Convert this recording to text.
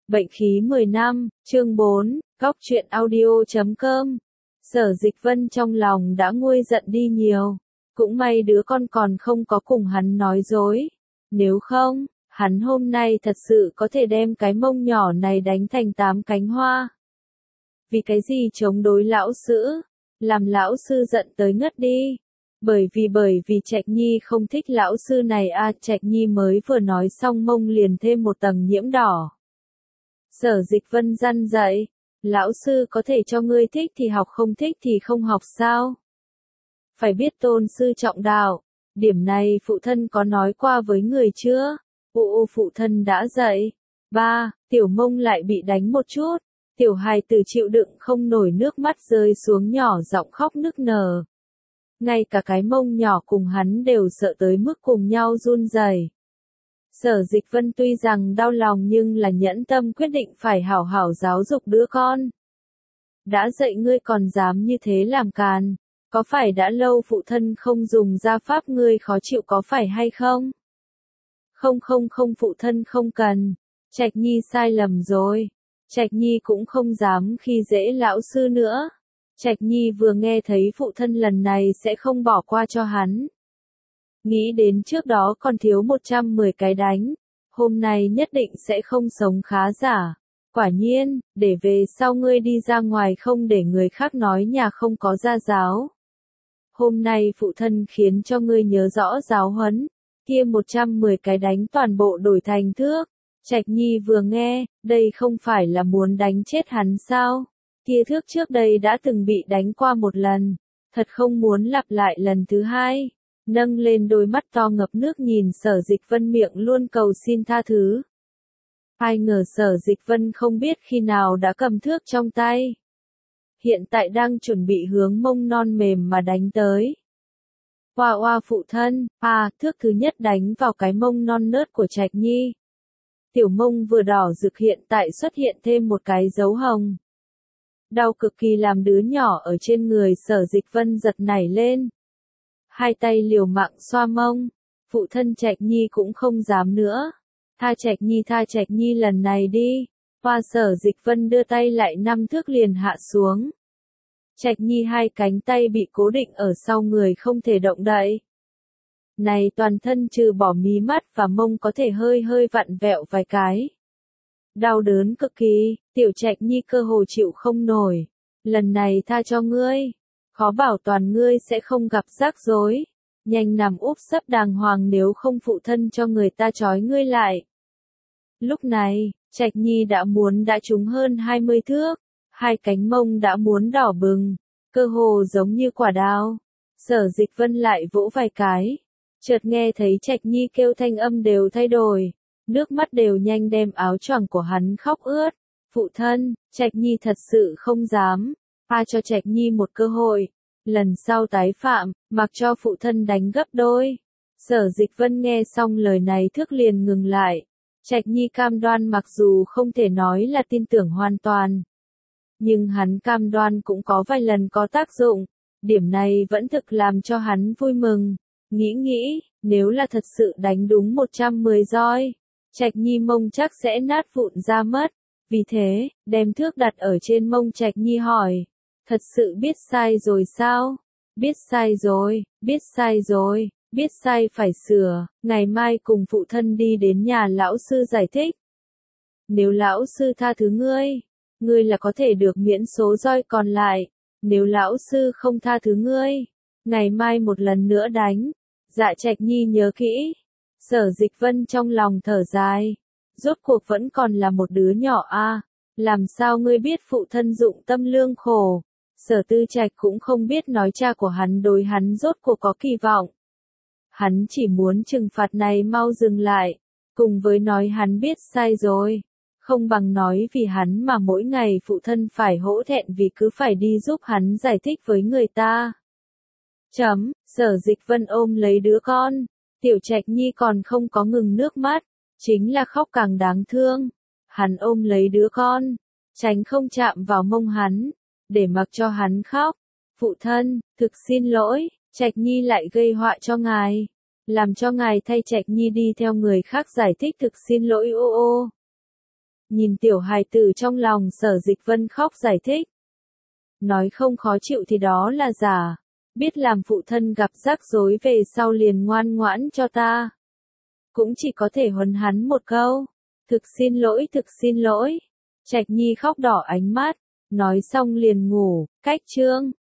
Bệnh khí 10 năm, chương 4, góc truyện audio.com. Sở Dịch Vân trong lòng đã nguôi giận đi nhiều. Cũng may đứa con còn không có cùng hắn nói dối. Nếu không, hắn hôm nay thật sự có thể đem cái mông nhỏ này đánh thành 8 cánh hoa. Vì cái gì chống đối lão sư? Làm lão sư giận tới ngất đi. Bởi vì Trạch Nhi không thích lão sư này à, Trạch Nhi mới vừa nói xong mông liền thêm một tầng nhiễm đỏ. Sở Dịch Vân răn dạy, lão sư có thể cho ngươi thích thì học, không thích thì không học sao? Phải biết tôn sư trọng đạo, điểm này phụ thân có nói qua với người chưa? Phụ thân đã dạy. Ba, tiểu mông lại bị đánh một chút, tiểu hài tử chịu đựng không nổi, nước mắt rơi xuống nhỏ giọng khóc nức nở. Ngay cả cái mông nhỏ cùng hắn đều sợ tới mức cùng nhau run rẩy. Sở Dịch Vân tuy rằng đau lòng nhưng là nhẫn tâm quyết định phải hảo hảo giáo dục đứa con. Đã dạy ngươi còn dám như thế làm càn, có phải đã lâu phụ thân không dùng gia pháp ngươi khó chịu có phải hay không? Không phụ thân không cần, Trạch Nhi sai lầm rồi, Trạch Nhi cũng không dám khi dễ lão sư nữa. Trạch Nhi vừa nghe thấy phụ thân lần này sẽ không bỏ qua cho hắn. Nghĩ đến trước đó còn thiếu 110 cái đánh, hôm nay nhất định sẽ không sống khá giả. Quả nhiên, để về sau ngươi đi ra ngoài không để người khác nói nhà không có gia giáo. Hôm nay phụ thân khiến cho ngươi nhớ rõ giáo huấn, kia 110 cái đánh toàn bộ đổi thành thước. Trạch Nhi vừa nghe, đây không phải là muốn đánh chết hắn sao? Kia thước trước đây đã từng bị đánh qua một lần, thật không muốn lặp lại lần thứ hai. Nâng lên đôi mắt to ngập nước nhìn Sở Dịch Vân, miệng luôn cầu xin tha thứ. Ai ngờ Sở Dịch Vân không biết khi nào đã cầm thước trong tay. Hiện tại đang chuẩn bị hướng mông non mềm mà đánh tới. Oa phụ thân, thước thứ nhất đánh vào cái mông non nớt của Trạch Nhi. Tiểu mông vừa đỏ rực hiện tại xuất hiện thêm một cái dấu hồng. Đau cực kỳ làm đứa nhỏ ở trên người Sở Dịch Vân giật nảy lên. Hai tay liều mạng xoa mông, phụ thân Trạch Nhi cũng không dám nữa. Tha Trạch Nhi lần này đi. Sở Dịch Vân đưa tay lại 5 thước liền hạ xuống. Trạch Nhi hai cánh tay bị cố định ở sau người không thể động đậy. Này toàn thân trừ bỏ mí mắt và mông có thể hơi vặn vẹo vài cái. Đau đớn cực kỳ, tiểu Trạch Nhi cơ hồ chịu không nổi. Lần này tha cho ngươi. Khó bảo toàn ngươi sẽ không gặp rắc rối. Nhanh nằm úp sấp đàng hoàng nếu không phụ thân cho người ta trói ngươi lại. Lúc này, Trạch Nhi đã trúng hơn 20 thước. Hai cánh mông đã muốn đỏ bừng. Cơ hồ giống như quả đao. Sở Dịch Vân lại vỗ vài cái. Chợt nghe thấy Trạch Nhi kêu thanh âm đều thay đổi. Nước mắt đều nhanh đem áo choàng của hắn khóc ướt. Phụ thân, Trạch Nhi thật sự không dám. Cho Trạch Nhi một cơ hội. Lần sau tái phạm, mặc cho phụ thân đánh gấp đôi. Sở Dịch Vân nghe xong lời này thước liền ngừng lại. Trạch Nhi cam đoan mặc dù không thể nói là tin tưởng hoàn toàn. Nhưng hắn cam đoan cũng có vài lần có tác dụng. Điểm này vẫn thực làm cho hắn vui mừng. Nghĩ, nếu là thật sự đánh đúng 110 roi, Trạch Nhi mông chắc sẽ nát vụn ra mất. Vì thế, đem thước đặt ở trên mông Trạch Nhi hỏi. Thật sự biết sai rồi sao? Biết sai phải sửa, ngày mai cùng phụ thân đi đến nhà lão sư giải thích. Nếu lão sư tha thứ ngươi là có thể được miễn số roi còn lại. Nếu lão sư không tha thứ ngươi, ngày mai một lần nữa đánh. Dạ Trạch Nhi nhớ kỹ. Sở Dịch Vân trong lòng thở dài. Rốt cuộc vẫn còn là một đứa nhỏ à, làm sao ngươi biết phụ thân dụng tâm lương khổ. Sở Tư Trạch cũng không biết nói cha của hắn đối hắn rốt cuộc có kỳ vọng. Hắn chỉ muốn trừng phạt này mau dừng lại, cùng với nói hắn biết sai rồi. Không bằng nói vì hắn mà mỗi ngày phụ thân phải hổ thẹn vì cứ phải đi giúp hắn giải thích với người ta. Sở Dịch Vân ôm lấy đứa con, tiểu Trạch Nhi còn không có ngừng nước mắt, chính là khóc càng đáng thương. Hắn ôm lấy đứa con, tránh không chạm vào mông hắn, để mặc cho hắn khóc. Phụ thân, thực xin lỗi, Trạch Nhi lại gây họa cho ngài. Làm cho ngài thay Trạch Nhi đi theo người khác giải thích thực xin lỗi ô. Nhìn tiểu hài tử trong lòng Sở Dịch Vân khóc giải thích. Nói không khó chịu thì đó là giả. Biết làm phụ thân gặp rắc rối về sau liền ngoan ngoãn cho ta. Cũng chỉ có thể huấn hắn một câu. Thực xin lỗi, thực xin lỗi. Trạch Nhi khóc đỏ ánh mắt. Nói xong liền ngủ, cách chương.